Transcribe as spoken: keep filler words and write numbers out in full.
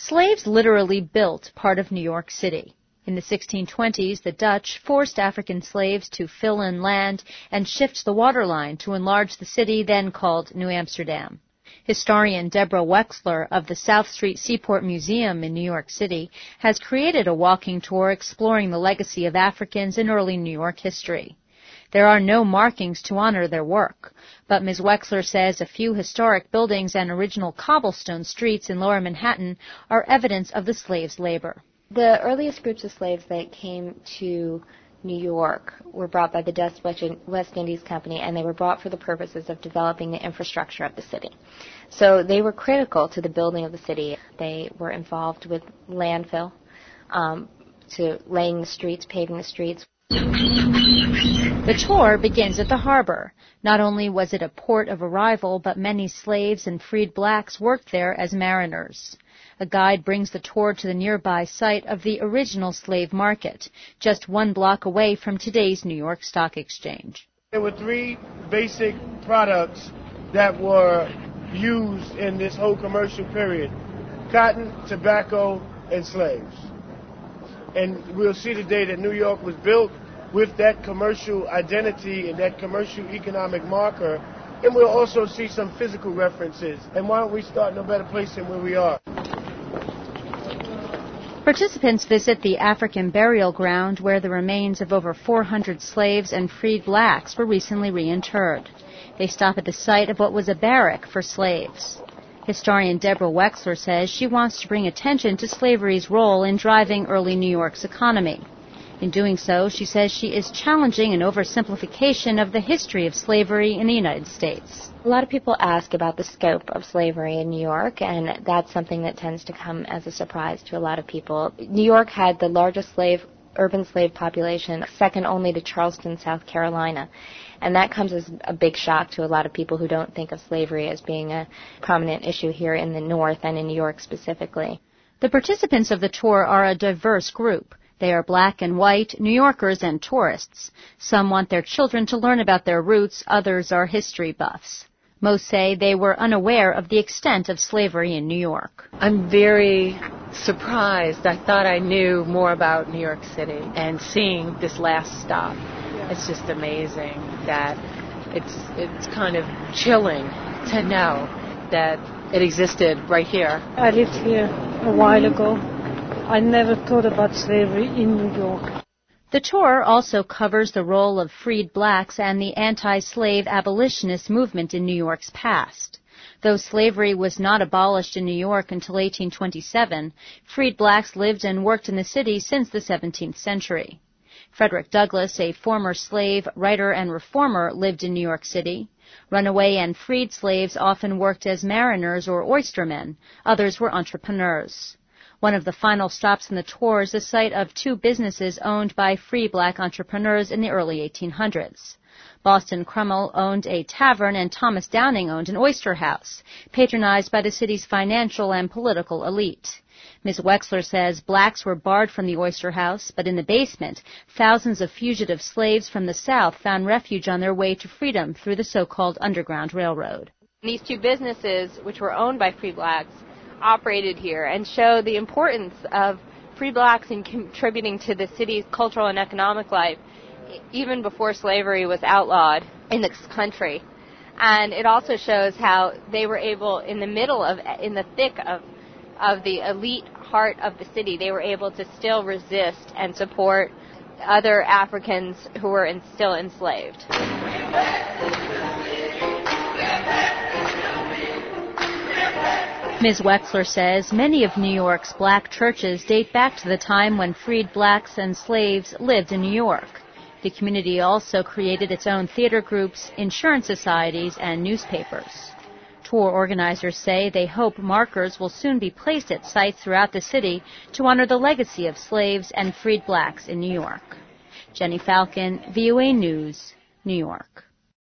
Slaves literally built part of New York City. In the sixteen twenties, the Dutch forced African slaves to fill in land and shift the waterline to enlarge the city then called New Amsterdam. Historian Deborah Wexler of the South Street Seaport Museum in New York City has created a walking tour exploring the legacy of Africans in early New York history. There are no markings to honor their work, but Miz Wexler says a few historic buildings and original cobblestone streets in lower Manhattan are evidence of the slaves' labor. The earliest groups of slaves that came to New York were brought by the Dutch West Indies Company, and they were brought for the purposes of developing the infrastructure of the city. So they were critical to the building of the city. They were involved with landfill, um, to laying the streets, paving the streets. The tour begins at the harbor. Not only was it a port of arrival, but many slaves and freed blacks worked there as mariners. A guide brings the tour to the nearby site of the original slave market, just one block away from today's New York Stock Exchange. There were three basic products that were used in this whole commercial period: cotton, tobacco, and slaves. And we'll see today that New York was built with that commercial identity and that commercial economic marker. And we'll also see some physical references. And why don't we start in a better place than where we are? Participants visit the African burial ground where the remains of over four hundred slaves and freed blacks were recently reinterred. They stop at the site of what was a barrack for slaves. Historian Deborah Wexler says she wants to bring attention to slavery's role in driving early New York's economy. In doing so, she says she is challenging an oversimplification of the history of slavery in the United States. A lot of people ask about the scope of slavery in New York, and that's something that tends to come as a surprise to a lot of people. New York had the largest slave, urban slave population, second only to Charleston, South Carolina. And that comes as a big shock to a lot of people who don't think of slavery as being a prominent issue here in the North and in New York specifically. The participants of the tour are a diverse group. They are black and white, New Yorkers and tourists. Some want their children to learn about their roots, others are history buffs. Most say they were unaware of the extent of slavery in New York. I'm very surprised. I thought I knew more about New York City, and seeing this last stop, it's just amazing that it's it's kind of chilling to know that it existed right here. I lived here a while ago. I never thought about slavery in New York. The tour also covers the role of freed blacks and the anti-slave abolitionist movement in New York's past. Though slavery was not abolished in New York until eighteen twenty-seven, freed blacks lived and worked in the city since the seventeenth century. Frederick Douglass, a former slave, writer, and reformer, lived in New York City. Runaway and freed slaves often worked as mariners or oystermen. Others were entrepreneurs. One of the final stops in the tour is the site of two businesses owned by free black entrepreneurs in the early eighteen hundreds. Boston Crummell owned a tavern and Thomas Downing owned an oyster house, patronized by the city's financial and political elite. Miz Wexler says blacks were barred from the oyster house, but in the basement, thousands of fugitive slaves from the South found refuge on their way to freedom through the so-called Underground Railroad. These two businesses, which were owned by free blacks, operated here and show the importance of free blacks in contributing to the city's cultural and economic life even before slavery was outlawed in this country. And it also shows how they were able, in the middle of, in the thick of, of the elite heart of the city, they were able to still resist and support other Africans who were in, still enslaved. Miz Wexler says many of New York's black churches date back to the time when freed blacks and slaves lived in New York. The community also created its own theater groups, insurance societies, and newspapers. Tour organizers say they hope markers will soon be placed at sites throughout the city to honor the legacy of slaves and freed blacks in New York. Jenny Falcon, V O A News, New York.